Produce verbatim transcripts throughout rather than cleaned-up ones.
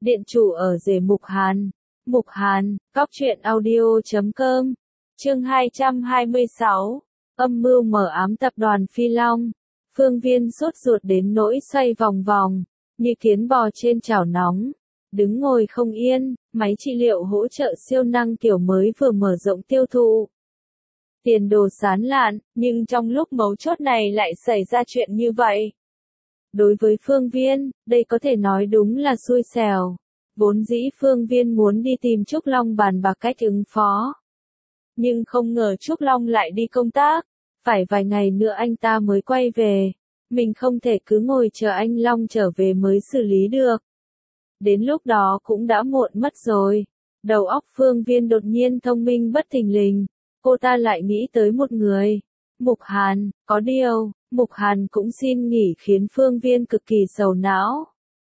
Điện chủ ở rể Mục Hàn. Mục Hàn, cóc truyện audio chấm com. Chương hai trăm hai mươi sáu. Âm mưu mờ ám tập đoàn Phi Long. Phương Viên sốt ruột đến nỗi xoay vòng vòng, như kiến bò trên chảo nóng. Đứng ngồi không yên, máy trị liệu hỗ trợ siêu năng kiểu mới vừa mở rộng tiêu thụ. Tiền đồ sán lạn, nhưng trong lúc mấu chốt này lại xảy ra chuyện như vậy. Đối với Phương Viên, đây có thể nói đúng là xui xẻo. Vốn dĩ Phương Viên muốn đi tìm Trúc Long bàn bạc cách ứng phó. Nhưng không ngờ Trúc Long lại đi công tác. Phải vài ngày nữa anh ta mới quay về. Mình không thể cứ ngồi chờ anh Long trở về mới xử lý được. Đến lúc đó cũng đã muộn mất rồi. Đầu óc Phương Viên đột nhiên thông minh bất thình lình. Cô ta lại nghĩ tới một người. Mục Hàn, có điều, Mục Hàn cũng xin nghỉ khiến Phương Viên cực kỳ sầu não.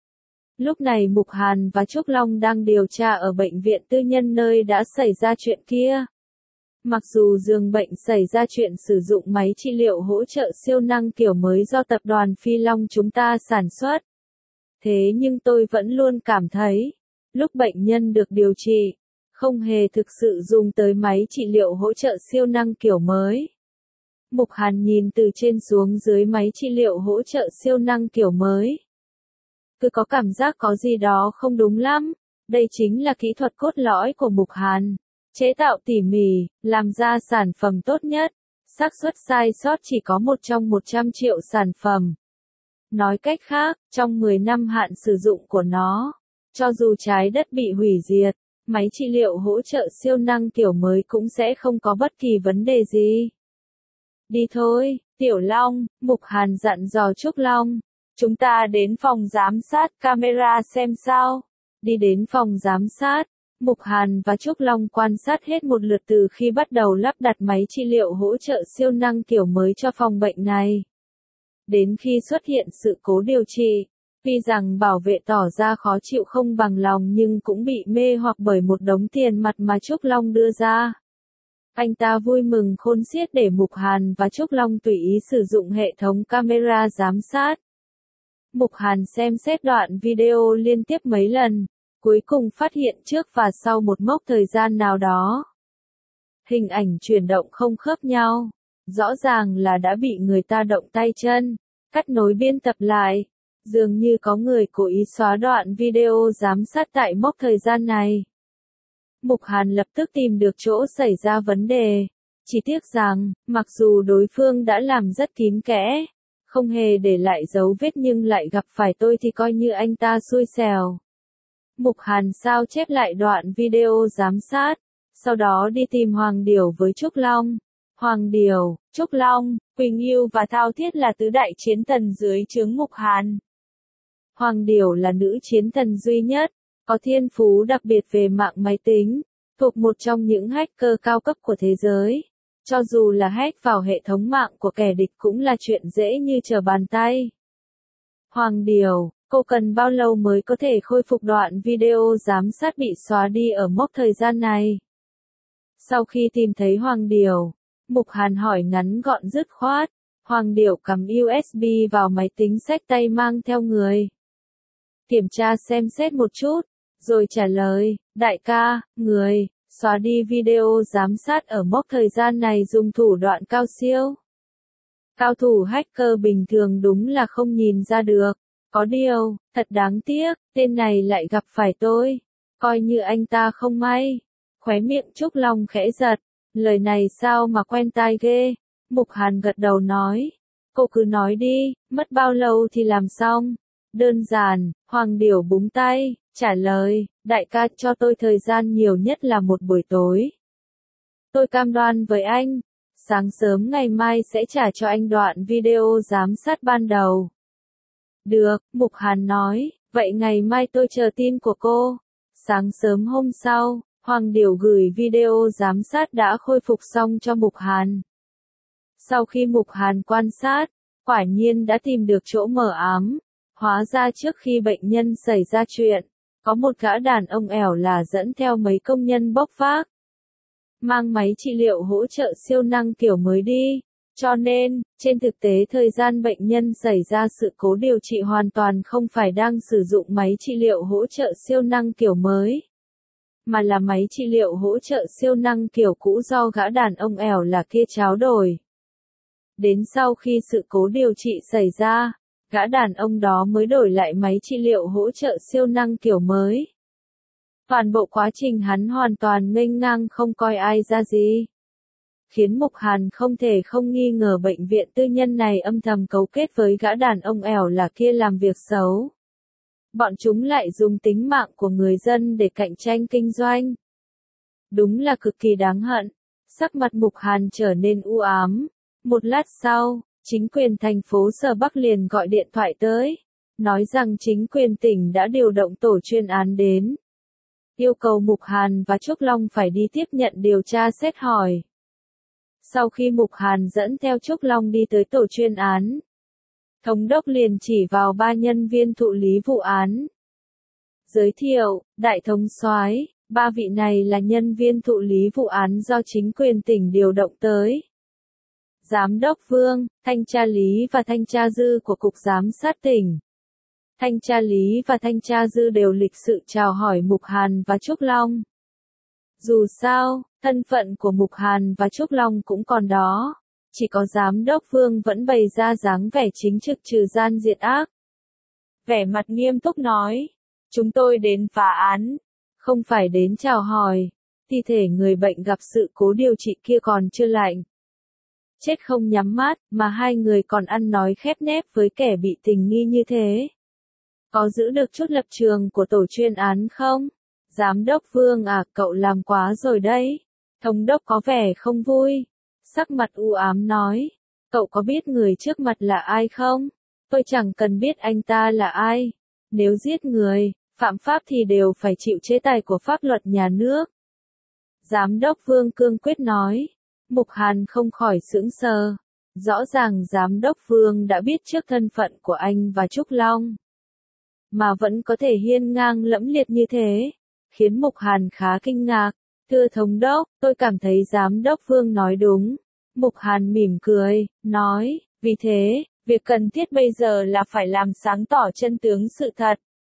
Lúc này Mục Hàn và Trúc Long đang điều tra ở bệnh viện tư nhân nơi đã xảy ra chuyện kia. Mặc dù giường bệnh xảy ra chuyện sử dụng máy trị liệu hỗ trợ siêu năng kiểu mới do tập đoàn Phi Long chúng ta sản xuất. Thế nhưng tôi vẫn luôn cảm thấy, lúc bệnh nhân được điều trị, không hề thực sự dùng tới máy trị liệu hỗ trợ siêu năng kiểu mới. Mục Hàn nhìn từ trên xuống dưới máy trị liệu hỗ trợ siêu năng kiểu mới. Cứ có cảm giác có gì đó không đúng lắm. Đây chính là kỹ thuật cốt lõi của Mục Hàn. Chế tạo tỉ mỉ, làm ra sản phẩm tốt nhất. Xác suất sai sót chỉ có một trong một trăm triệu sản phẩm. Nói cách khác, trong mười năm hạn sử dụng của nó, cho dù trái đất bị hủy diệt, máy trị liệu hỗ trợ siêu năng kiểu mới cũng sẽ không có bất kỳ vấn đề gì. Đi thôi, Tiểu Long, Mục Hàn dặn dò Trúc Long. Chúng ta đến phòng giám sát camera xem sao. Đi đến phòng giám sát, Mục Hàn và Trúc Long quan sát hết một lượt từ khi bắt đầu lắp đặt máy trị liệu hỗ trợ siêu năng kiểu mới cho phòng bệnh này. Đến khi xuất hiện sự cố điều trị, tuy rằng bảo vệ tỏ ra khó chịu không bằng lòng nhưng cũng bị mê hoặc bởi một đống tiền mặt mà Trúc Long đưa ra. Anh ta vui mừng khôn xiết để Mục Hàn và Trúc Long tùy ý sử dụng hệ thống camera giám sát. Mục Hàn xem xét đoạn video liên tiếp mấy lần, cuối cùng phát hiện trước và sau một mốc thời gian nào đó. Hình ảnh chuyển động không khớp nhau, rõ ràng là đã bị người ta động tay chân, cắt nối biên tập lại. Dường như có người cố ý xóa đoạn video giám sát tại mốc thời gian này. Mục Hàn lập tức tìm được chỗ xảy ra vấn đề. Chỉ tiếc rằng, mặc dù đối phương đã làm rất kín kẽ, không hề để lại dấu vết nhưng lại gặp phải tôi thì coi như anh ta xui xẻo. Mục Hàn sao chép lại đoạn video giám sát, sau đó đi tìm Hoàng Điểu với Trúc Long. Hoàng Điểu, Trúc Long, Quỳnh Yêu và Thao Thiết là tứ đại chiến thần dưới trướng Mục Hàn. Hoàng Điểu là nữ chiến thần duy nhất, có thiên phú đặc biệt về mạng máy tính, thuộc một trong những hacker cao cấp của thế giới. Cho dù là hack vào hệ thống mạng của kẻ địch cũng là chuyện dễ như trở bàn tay. Hoàng Điểu, cô cần bao lâu mới có thể khôi phục đoạn video giám sát bị xóa đi ở mốc thời gian này? Sau khi tìm thấy Hoàng Điểu, Mục Hàn hỏi ngắn gọn dứt khoát. Hoàng Điểu cắm u ét bê vào máy tính xách tay mang theo người. Kiểm tra xem xét một chút, rồi trả lời, đại ca, người, xóa đi video giám sát ở mốc thời gian này dùng thủ đoạn cao siêu. Cao thủ hacker bình thường đúng là không nhìn ra được. Có điều, thật đáng tiếc, tên này lại gặp phải tôi. Coi như anh ta không may. Khóe miệng Trúc Long khẽ giật. Lời này sao mà quen tai ghê. Mục Hàn gật đầu nói. Cô cứ nói đi, mất bao lâu thì làm xong. Đơn giản, Hoàng Điểu búng tay, trả lời, đại ca cho tôi thời gian nhiều nhất là một buổi tối. Tôi cam đoan với anh, sáng sớm ngày mai sẽ trả cho anh đoạn video giám sát ban đầu. Được, Mục Hàn nói, vậy ngày mai tôi chờ tin của cô. Sáng sớm hôm sau, Hoàng Điểu gửi video giám sát đã khôi phục xong cho Mục Hàn. Sau khi Mục Hàn quan sát, quả nhiên đã tìm được chỗ mờ ám. Hóa ra trước khi bệnh nhân xảy ra chuyện, có một gã đàn ông ẻo là dẫn theo mấy công nhân bốc vác. Mang máy trị liệu hỗ trợ siêu năng kiểu mới đi. Cho nên, trên thực tế thời gian bệnh nhân xảy ra sự cố điều trị hoàn toàn không phải đang sử dụng máy trị liệu hỗ trợ siêu năng kiểu mới, mà là máy trị liệu hỗ trợ siêu năng kiểu cũ do gã đàn ông ẻo là kia tráo đổi. Đến sau khi sự cố điều trị xảy ra, gã đàn ông đó mới đổi lại máy trị liệu hỗ trợ siêu năng kiểu mới. Toàn bộ quá trình hắn hoàn toàn nghênh ngang không coi ai ra gì, khiến Mục Hàn không thể không nghi ngờ bệnh viện tư nhân này âm thầm cấu kết với gã đàn ông ẻo là kia làm việc xấu. Bọn chúng lại dùng tính mạng của người dân để cạnh tranh kinh doanh. Đúng là cực kỳ đáng hận. Sắc mặt Mục Hàn trở nên u ám. Một lát sau, chính quyền thành phố Sở Bắc liền gọi điện thoại tới, nói rằng chính quyền tỉnh đã điều động tổ chuyên án đến, yêu cầu Mục Hàn và Trúc Long phải đi tiếp nhận điều tra xét hỏi. Sau khi Mục Hàn dẫn theo Trúc Long đi tới tổ chuyên án, thống đốc liền chỉ vào ba nhân viên thụ lý vụ án. Giới thiệu, đại thống soái, ba vị này là nhân viên thụ lý vụ án do chính quyền tỉnh điều động tới. Giám đốc Vương, thanh tra Lý và thanh tra Dư của Cục Giám sát tỉnh. Thanh tra Lý và thanh tra Dư đều lịch sự chào hỏi Mục Hàn và Trúc Long. Dù sao, thân phận của Mục Hàn và Trúc Long cũng còn đó, chỉ có giám đốc Vương vẫn bày ra dáng vẻ chính trực trừ gian diệt ác. Vẻ mặt nghiêm túc nói, chúng tôi đến phá án, không phải đến chào hỏi, thi thể người bệnh gặp sự cố điều trị kia còn chưa lạnh. Chết không nhắm mắt, mà hai người còn ăn nói khép nép với kẻ bị tình nghi như thế. Có giữ được chút lập trường của tổ chuyên án không? Giám đốc Vương à, cậu làm quá rồi đấy. Thống đốc có vẻ không vui. Sắc mặt u ám nói. Cậu có biết người trước mặt là ai không? Tôi chẳng cần biết anh ta là ai. Nếu giết người, phạm pháp thì đều phải chịu chế tài của pháp luật nhà nước. Giám đốc Vương cương quyết nói. Mục Hàn không khỏi sững sờ. Rõ ràng giám đốc Vương đã biết trước thân phận của anh và Trúc Long, mà vẫn có thể hiên ngang lẫm liệt như thế, khiến Mục Hàn khá kinh ngạc. Thưa thống đốc, tôi cảm thấy giám đốc Vương nói đúng. Mục Hàn mỉm cười, nói, vì thế, việc cần thiết bây giờ là phải làm sáng tỏ chân tướng sự thật.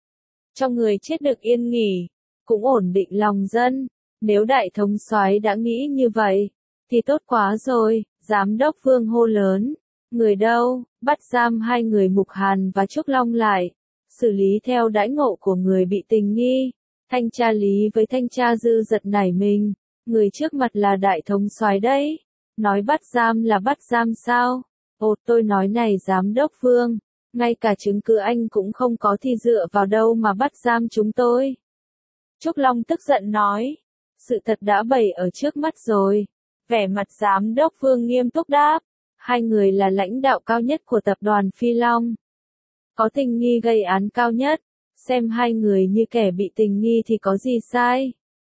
Cho người chết được yên nghỉ, cũng ổn định lòng dân. Nếu đại thống soái đã nghĩ như vậy, thì tốt quá rồi. Giám đốc Vương hô lớn, người đâu, bắt giam hai người Mục Hàn và Trúc Long lại, xử lý theo đãi ngộ của người bị tình nghi. Thanh tra Lý với thanh tra Dư giật nảy mình, người trước mặt là đại thống soái đấy, nói bắt giam là bắt giam sao? Ồ, tôi nói này giám đốc Vương, ngay cả chứng cứ anh cũng không có thì dựa vào đâu mà bắt giam chúng tôi. Trúc Long tức giận nói, sự thật đã bày ở trước mắt rồi. Vẻ mặt giám đốc Vương nghiêm túc đáp, hai người là lãnh đạo cao nhất của tập đoàn Phi Long, có tình nghi gây án cao nhất, xem hai người như kẻ bị tình nghi thì có gì sai.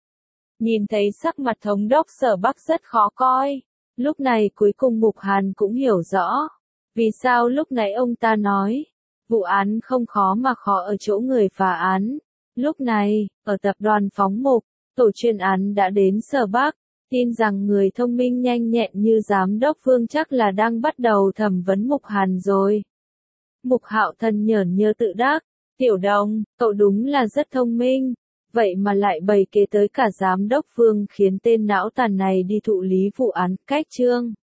Nhìn thấy sắc mặt thống đốc Sở Bắc rất khó coi, lúc này cuối cùng Mục Hàn cũng hiểu rõ, vì sao lúc nãy ông ta nói, vụ án không khó mà khó ở chỗ người phá án. Lúc này, ở tập đoàn Phóng Mục, tổ chuyên án đã đến Sở Bắc, tin rằng người thông minh nhanh nhẹn như giám đốc Vương chắc là đang bắt đầu thẩm vấn Mục Hàn rồi. Mục Hạo Thần nhởn nhơ tự đắc, Tiểu Đồng, cậu đúng là rất thông minh, vậy mà lại bày kế tới cả giám đốc Vương khiến tên não tàn này đi thụ lý vụ án cách trương.